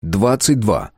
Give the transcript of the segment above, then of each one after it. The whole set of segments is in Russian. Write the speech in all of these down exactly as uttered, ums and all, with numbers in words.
двадцать два.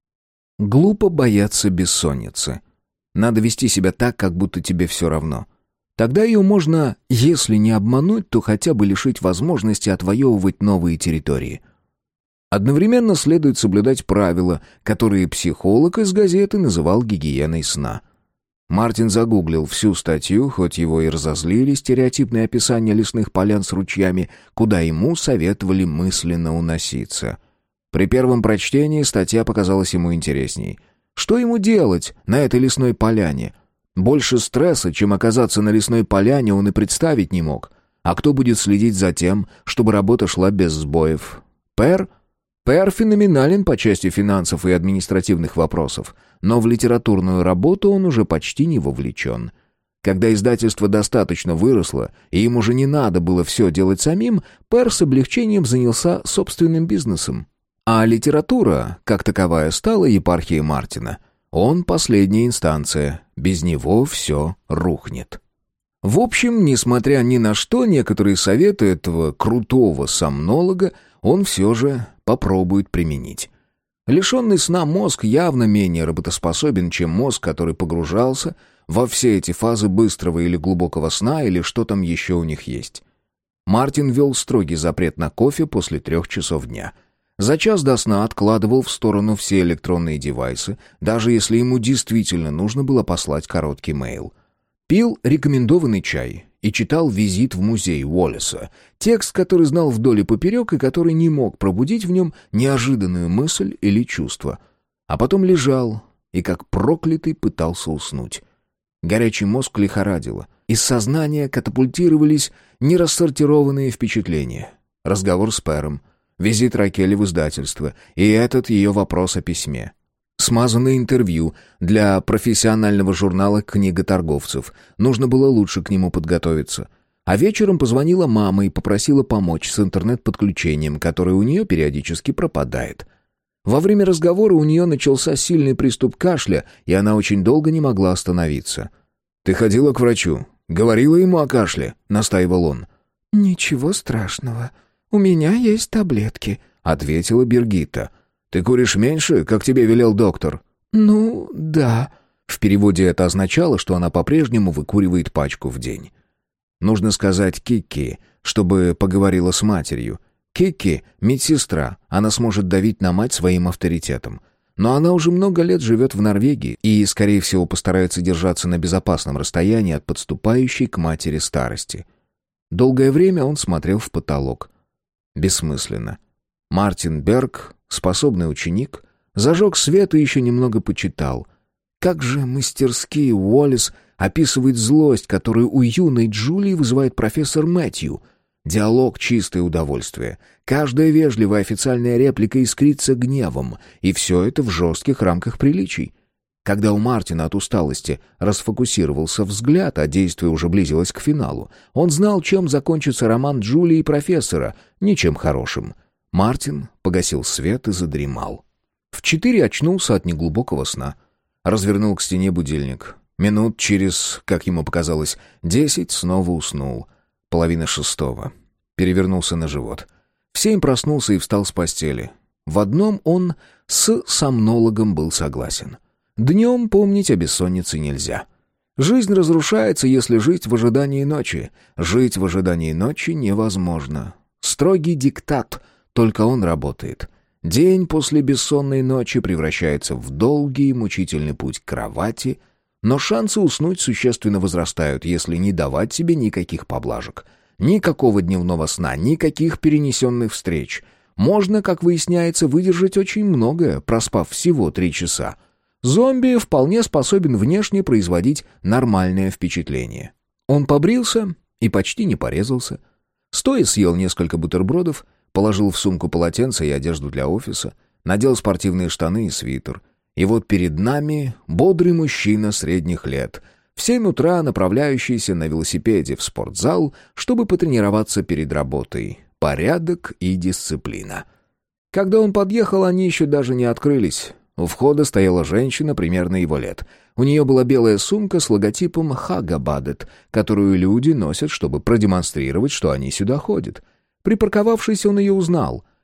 Глупо бояться бессонницы. Надо вести себя так, как будто тебе все равно. Тогда ее можно, если не обмануть, то хотя бы лишить возможности отвоевывать новые территории. Одновременно следует соблюдать правила, которые психолог из газеты называл гигиеной сна. Мартин загуглил всю статью, хоть его и разозлили стереотипные описания лесных полян с ручьями, куда ему советовали мысленно уноситься. При первом прочтении статья показалась ему интересней. Что ему делать на этой лесной поляне? Больше стресса, чем оказаться на лесной поляне, он и представить не мог. А кто будет следить за тем, чтобы работа шла без сбоев? Пэр? Пэр феноменален по части финансов и административных вопросов, но в литературную работу он уже почти не вовлечен. Когда издательство достаточно выросло, и им уже не надо было все делать самим, Пэр с облегчением занялся собственным бизнесом. А литература, как таковая, стала епархией Мартина. Он последняя инстанция, без него все рухнет. В общем, несмотря ни на что, некоторые советы этого крутого сомнолога он все же попробует применить. Лишенный сна мозг явно менее работоспособен, чем мозг, который погружался во все эти фазы быстрого или глубокого сна, или что там еще у них есть. Мартин ввел строгий запрет на кофе после трех часов дня. За час до сна откладывал в сторону все электронные девайсы, даже если ему действительно нужно было послать короткий мейл. Пил рекомендованный чай и читал «Визит в музей» Уоллеса, текст, который знал вдоль и поперек и который не мог пробудить в нем неожиданную мысль или чувство. А потом лежал и, как проклятый, пытался уснуть. Горячий мозг лихорадило. Из сознания катапультировались нерассортированные впечатления. Разговор с Пэром, визит Ракели в издательство и этот ее вопрос о письме. Смазанное интервью для профессионального журнала «Книготорговцев». Нужно было лучше к нему подготовиться. А вечером позвонила мама и попросила помочь с интернет-подключением, которое у нее периодически пропадает. Во время разговора у нее начался сильный приступ кашля, и она очень долго не могла остановиться. «Ты ходила к врачу? Говорила ему о кашле?» — настаивал он. «Ничего страшного. У меня есть таблетки», — ответила Биргитта. «Ты куришь меньше, как тебе велел доктор?» «Ну, да». В переводе это означало, что она по-прежнему выкуривает пачку в день. Нужно сказать Кикки, чтобы поговорила с матерью. Кикки — медсестра, она сможет давить на мать своим авторитетом. Но она уже много лет живет в Норвегии и, скорее всего, постарается держаться на безопасном расстоянии от подступающей к матери старости. Долгое время он смотрел в потолок. Бессмысленно. Мартин Берг, способный ученик, зажег свет и еще немного почитал. Как же мастерски Уоллес описывает злость, которую у юной Джулии вызывает профессор Мэтью. Диалог — чистое удовольствие. Каждая вежливая официальная реплика искрится гневом, и все это в жестких рамках приличий. Когда у Мартина от усталости расфокусировался взгляд, а действие уже близилось к финалу, он знал, чем закончится роман Джулии и профессора, ничем хорошим. Мартин погасил свет и задремал. В четыре очнулся от неглубокого сна. Развернул к стене будильник. Минут через, как ему показалось, десять снова уснул. Половина шестого. Перевернулся на живот. В семь проснулся и встал с постели. В одном он с сомнологом был согласен. Днем помнить о бессоннице нельзя. Жизнь разрушается, если жить в ожидании ночи. Жить в ожидании ночи невозможно. Строгий диктат, только он работает. День после бессонной ночи превращается в долгий мучительный путь к кровати, но шансы уснуть существенно возрастают, если не давать себе никаких поблажек. Никакого дневного сна, никаких перенесенных встреч. Можно, как выясняется, выдержать очень многое, проспав всего три часа. Зомби вполне способен внешне производить нормальное впечатление. Он побрился и почти не порезался. Стоя съел несколько бутербродов, положил в сумку полотенце и одежду для офиса, надел спортивные штаны и свитер. И вот перед нами бодрый мужчина средних лет, в семь утра направляющийся на велосипеде в спортзал, чтобы потренироваться перед работой. Порядок и дисциплина. Когда он подъехал, они еще даже не открылись. У входа стояла женщина примерно его лет. У нее была белая сумка с логотипом «Хагабадет», которую люди носят, чтобы продемонстрировать, что они сюда ходят. Припарковавшись, он ее узнал.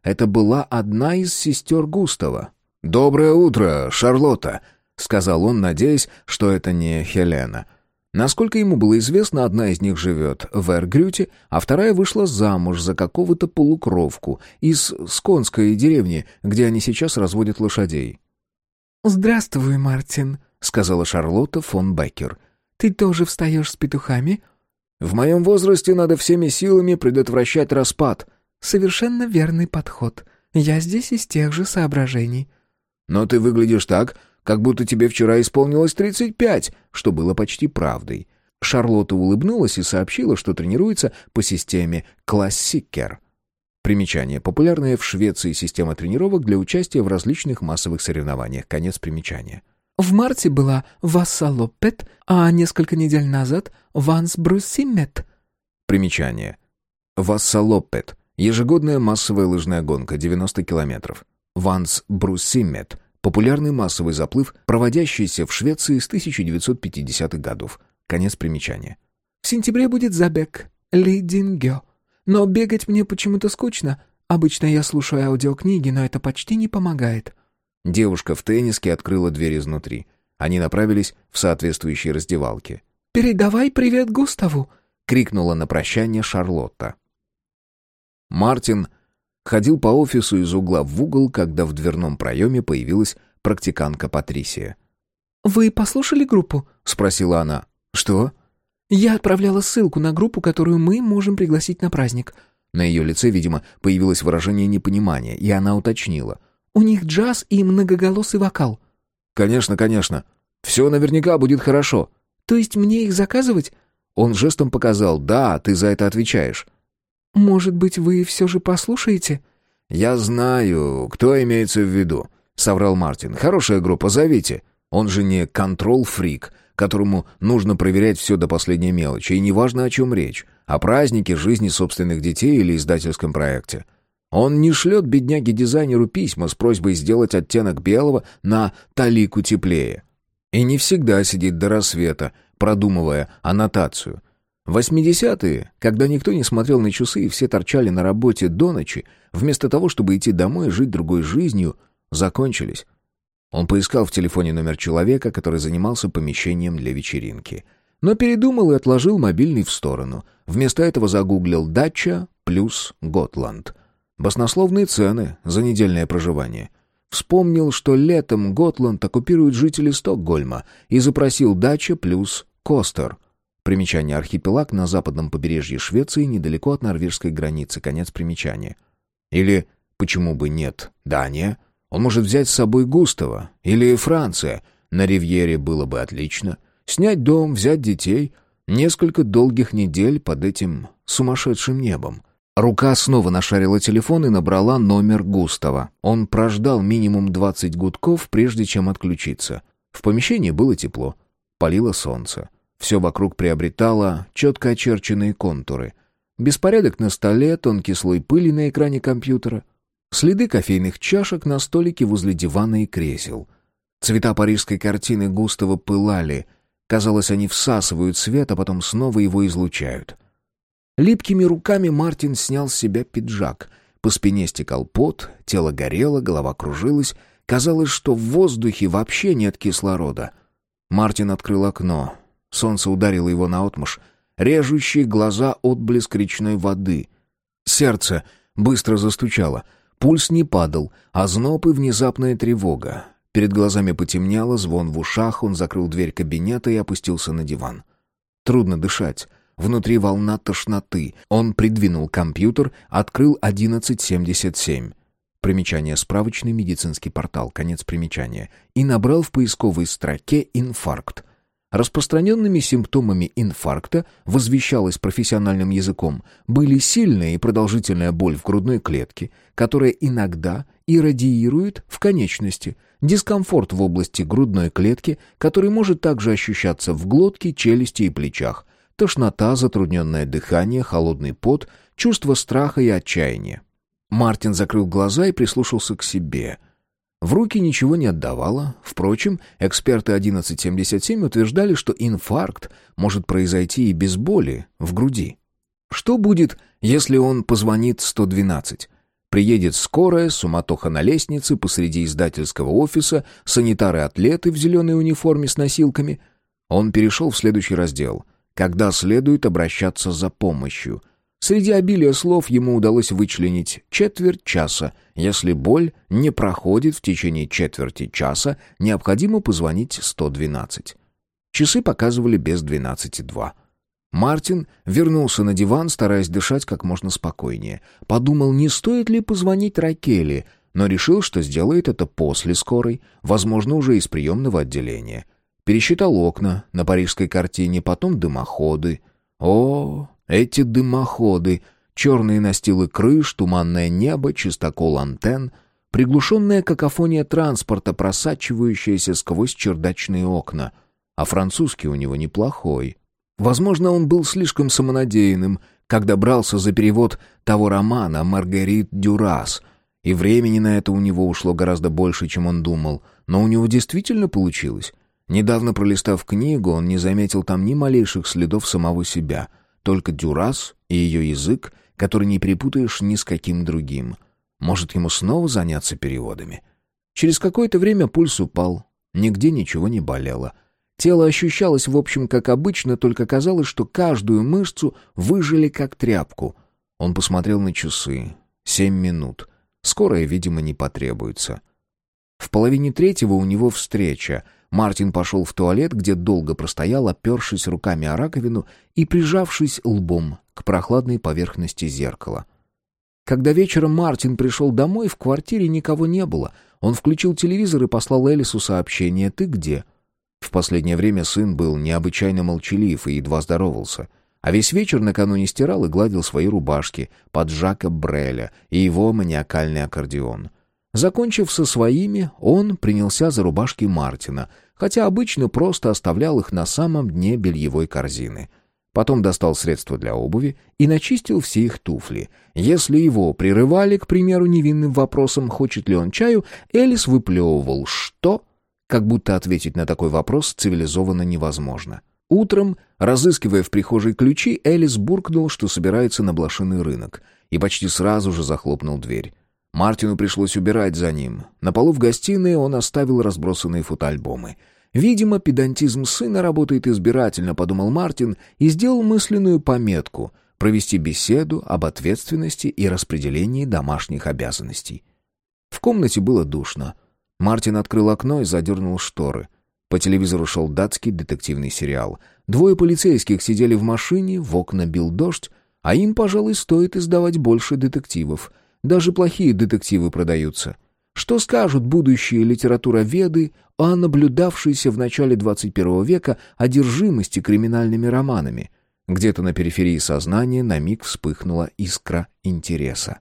Это была одна из сестер Густава. «Доброе утро, Шарлотта», — сказал он, надеясь, что это не Хелена. Насколько ему было известно, одна из них живет в Эргрюте, а вторая вышла замуж за какого-то полукровку из сконской деревни, где они сейчас разводят лошадей. «Здравствуй, Мартин», — сказала Шарлотта фон Беккер. «Ты тоже встаешь с петухами?» «В моем возрасте надо всеми силами предотвращать распад». «Совершенно верный подход. Я здесь из тех же соображений». «Но ты выглядишь так, как будто тебе вчера исполнилось тридцать пять», что было почти правдой. Шарлотта улыбнулась и сообщила, что тренируется по системе «Классикер». Примечание. Популярная в Швеции система тренировок для участия в различных массовых соревнованиях. Конец примечания. «В марте была Вассалоппет, а несколько недель назад Вансбруссиммет». Примечание. Вассалоппет. Ежегодная массовая лыжная гонка, девяносто километров. Вансбруссиммет. Популярный массовый заплыв, проводящийся в Швеции с тысяча девятьсот пятидесятых годов. Конец примечания. «В сентябре будет забег. Лидингё. Но бегать мне почему-то скучно. Обычно я слушаю аудиокниги, но это почти не помогает». Девушка в тенниске открыла дверь изнутри. Они направились в соответствующие раздевалки. «Передавай привет Густаву!» — крикнула на прощание Шарлотта. Мартин ходил по офису из угла в угол, когда в дверном проеме появилась практикантка Патрисия. «Вы послушали группу?» — спросила она. «Что?» «Я отправляла ссылку на группу, которую мы можем пригласить на праздник». На ее лице, видимо, появилось выражение непонимания, и она уточнила. «У них джаз и многоголосый вокал». «Конечно, конечно. Все наверняка будет хорошо». «То есть мне их заказывать?» Он жестом показал: «Да, ты за это отвечаешь». «Может быть, вы все же послушаете?» «Я знаю, кто имеется в виду», — соврал Мартин. «Хорошая группа, зовите. Он же не контрол-фрик, которому нужно проверять все до последней мелочи, и неважно, о чем речь, о празднике, жизни собственных детей или издательском проекте. Он не шлет бедняге-дизайнеру письма с просьбой сделать оттенок белого на талику теплее. И не всегда сидит до рассвета, продумывая аннотацию. восьмидесятые, когда никто не смотрел на часы и все торчали на работе до ночи, вместо того, чтобы идти домой и жить другой жизнью, закончились. Он поискал в телефоне номер человека, который занимался помещением для вечеринки. Но передумал и отложил мобильный в сторону. Вместо этого загуглил «Дача плюс Готланд». Баснословные цены за недельное проживание. Вспомнил, что летом Готланд оккупируют жители Стокгольма, и запросил «Дача плюс Костер». Примечание: архипелаг на западном побережье Швеции, недалеко от норвежской границы. Конец примечания. Или, почему бы нет, Дания? Он может взять с собой Густава. Или Франция. На Ривьере было бы отлично. Снять дом, взять детей. Несколько долгих недель под этим сумасшедшим небом. Рука снова нашарила телефон и набрала номер Густава. Он прождал минимум двадцать гудков, прежде чем отключиться. В помещении было тепло. Палило солнце. Все вокруг приобретало четко очерченные контуры. Беспорядок на столе, тонкий слой пыли на экране компьютера, следы кофейных чашек на столике возле дивана и кресел. Цвета парижской картины Густава пылали. Казалось, они всасывают свет, а потом снова его излучают. Липкими руками Мартин снял с себя пиджак. По спине стекал пот, тело горело, голова кружилась. Казалось, что в воздухе вообще нет кислорода. Мартин открыл окно. Солнце ударило его наотмашь. Режущие глаза отблеск речной воды. Сердце быстро застучало. Пульс не падал, а зноб и внезапная тревога. Перед глазами потемнело, звон в ушах, он закрыл дверь кабинета и опустился на диван. Трудно дышать. Внутри волна тошноты. Он придвинул компьютер, открыл одиннадцать семьдесят семь. Примечание: справочный медицинский портал. Конец примечания. И набрал в поисковой строке «инфаркт». Распространенными симптомами инфаркта, возвещалось профессиональным языком, были сильная и продолжительная боль в грудной клетке, которая иногда иррадиирует в конечности, дискомфорт в области грудной клетки, который может также ощущаться в глотке, челюсти и плечах, тошнота, затрудненное дыхание, холодный пот, чувство страха и отчаяния. Мартин закрыл глаза и прислушался к себе. В руки ничего не отдавало. Впрочем, эксперты одиннадцать семьдесят семь утверждали, что инфаркт может произойти и без боли в груди. Что будет, если он позвонит сто двенадцать? Приедет скорая, суматоха на лестнице, посреди издательского офиса, санитары-атлеты в зеленой униформе с носилками. Он перешел в следующий раздел. Когда следует обращаться за помощью. Среди обилия слов ему удалось вычленить четверть часа. Если боль не проходит в течение четверти часа, необходимо позвонить сто двенадцать. Часы показывали без двенадцати два. Мартин вернулся на диван, стараясь дышать как можно спокойнее. Подумал, не стоит ли позвонить Ракели, но решил, что сделает это после скорой, возможно, уже из приемного отделения. Пересчитал окна на парижской картине, потом дымоходы. О, эти дымоходы! Черные настилы крыш, туманное небо, чистокол антенн, приглушенная какофония транспорта, просачивающаяся сквозь чердачные окна. А французский у него неплохой. Возможно, он был слишком самонадеянным, когда брался за перевод того романа «Маргарит Дюрас», и времени на это у него ушло гораздо больше, чем он думал, но у него действительно получилось. Недавно пролистав книгу, он не заметил там ни малейших следов самого себя, только Дюрас и ее язык, который не перепутаешь ни с каким другим. Может, ему снова заняться переводами? Через какое-то время пульс упал, нигде ничего не болело. Тело ощущалось, в общем, как обычно, только казалось, что каждую мышцу выжали как тряпку. Он посмотрел на часы. Семь минут. Скорая, видимо, не потребуется. В половине третьего у него встреча. Мартин пошел в туалет, где долго простоял, опершись руками о раковину и прижавшись лбом к прохладной поверхности зеркала. Когда вечером Мартин пришел домой, в квартире никого не было. Он включил телевизор и послал Элису сообщение: «Ты где?». В последнее время сын был необычайно молчалив и едва здоровался, а весь вечер накануне стирал и гладил свои рубашки под Жака Бреля и его маниакальный аккордеон. Закончив со своими, он принялся за рубашки Мартина, хотя обычно просто оставлял их на самом дне бельевой корзины. Потом достал средства для обуви и начистил все их туфли. Если его прерывали, к примеру, невинным вопросом, хочет ли он чаю, Элис выплевывал «что?», как будто ответить на такой вопрос цивилизованно невозможно. Утром, разыскивая в прихожей ключи, Элис буркнул, что собирается на блошиный рынок, и почти сразу же захлопнул дверь. Мартину пришлось убирать за ним. На полу в гостиной он оставил разбросанные фотоальбомы. «Видимо, педантизм сына работает избирательно», — подумал Мартин и сделал мысленную пометку — провести беседу об ответственности и распределении домашних обязанностей. В комнате было душно. Мартин открыл окно и задернул шторы. По телевизору шел датский детективный сериал. Двое полицейских сидели в машине, в окна бил дождь, а им, пожалуй, стоит издавать больше детективов. Даже плохие детективы продаются. Что скажут будущие литературоведы о наблюдавшейся в начале двадцать первого века одержимости криминальными романами? Где-то на периферии сознания на миг вспыхнула искра интереса.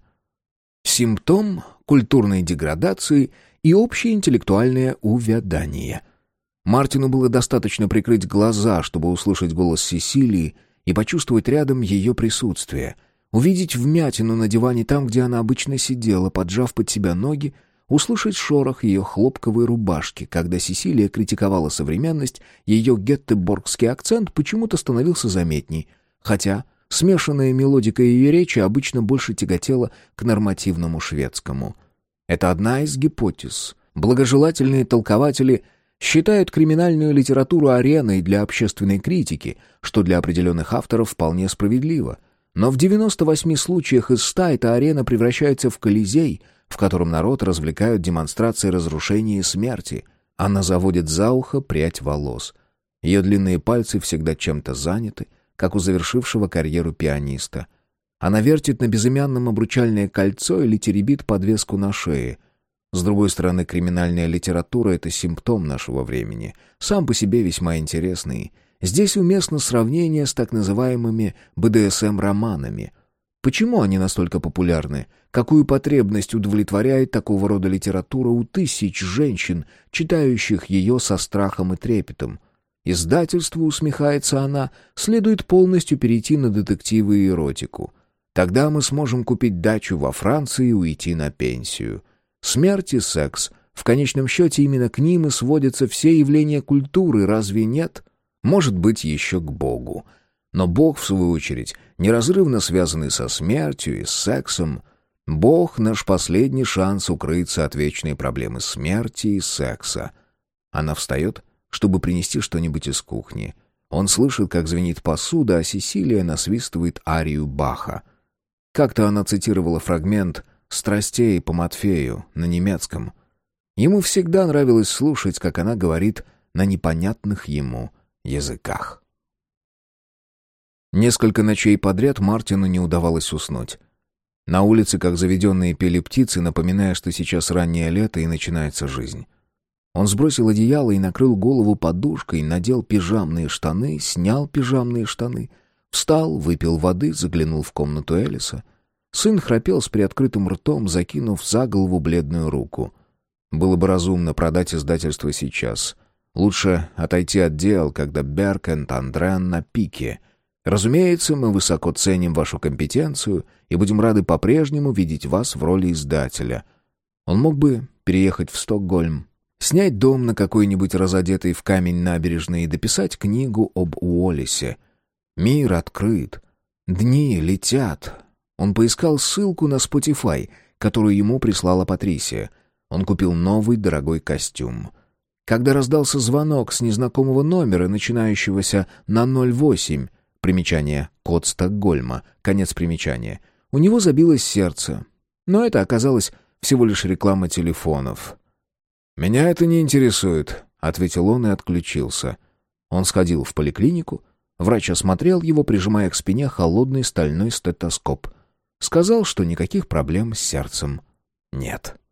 Симптом культурной деградации и общее интеллектуальное увядание. Мартину было достаточно прикрыть глаза, чтобы услышать голос Сесилии и почувствовать рядом ее присутствие, увидеть вмятину на диване там, где она обычно сидела, поджав под себя ноги, услышать шорох ее хлопковой рубашки. Когда Сесилия критиковала современность, ее геттеборгский акцент почему-то становился заметней, хотя смешанная мелодика ее речи обычно больше тяготела к нормативному шведскому. Это одна из гипотез. Благожелательные толкователи считают криминальную литературу ареной для общественной критики, что для определенных авторов вполне справедливо. Но в девяноста восьми случаях из ста эта арена превращается в колизей, в котором народ развлекают демонстрации разрушения и смерти. Она заводит за ухо прядь волос. Ее длинные пальцы всегда чем-то заняты, как у завершившего карьеру пианиста. Она вертит на безымянном обручальное кольцо или теребит подвеску на шее. С другой стороны, криминальная литература — это симптом нашего времени, сам по себе весьма интересный. Здесь уместно сравнение с так называемыми бэ дэ эс эм-романами. Почему они настолько популярны? Какую потребность удовлетворяет такого рода литература у тысяч женщин, читающих ее со страхом и трепетом? Издательству, усмехается она, следует полностью перейти на детективы и эротику. Тогда мы сможем купить дачу во Франции и уйти на пенсию. Смерть и секс. В конечном счете именно к ним и сводятся все явления культуры, разве нет? Может быть, еще к Богу. Но Бог, в свою очередь, неразрывно связанный со смертью и с сексом. Бог — наш последний шанс укрыться от вечной проблемы смерти и секса. Она встает, чтобы принести что-нибудь из кухни. Он слышит, как звенит посуда, а Сесилия насвистывает арию Баха. Как-то она цитировала фрагмент «Страстей по Матфею» на немецком. Ему всегда нравилось слушать, как она говорит на непонятных ему языках. Несколько ночей подряд Мартину не удавалось уснуть. На улице, как заведенные, пели птицы, напоминая, что сейчас раннее лето и начинается жизнь. Он сбросил одеяло и накрыл голову подушкой, надел пижамные штаны, снял пижамные штаны, встал, выпил воды, заглянул в комнату Элиса. Сын храпел с приоткрытым ртом, закинув за голову бледную руку. Было бы разумно продать издательство сейчас. Лучше отойти от дел, когда Берг энд Андрен на пике. Разумеется, мы высоко ценим вашу компетенцию и будем рады по-прежнему видеть вас в роли издателя. Он мог бы переехать в Стокгольм, снять дом на какой-нибудь разодетый в камень набережной и дописать книгу об Уоллесе. Мир открыт. Дни летят. Он поискал ссылку на Spotify, которую ему прислала Патрисия. Он купил новый дорогой костюм. Когда раздался звонок с незнакомого номера, начинающегося на ноль восемь, примечание «Код Стокгольма», конец примечания, у него забилось сердце. Но это оказалось всего лишь реклама телефонов. «Меня это не интересует», — ответил он и отключился. Он сходил в поликлинику. Врач осмотрел его, прижимая к спине холодный стальной стетоскоп. Сказал, что никаких проблем с сердцем нет.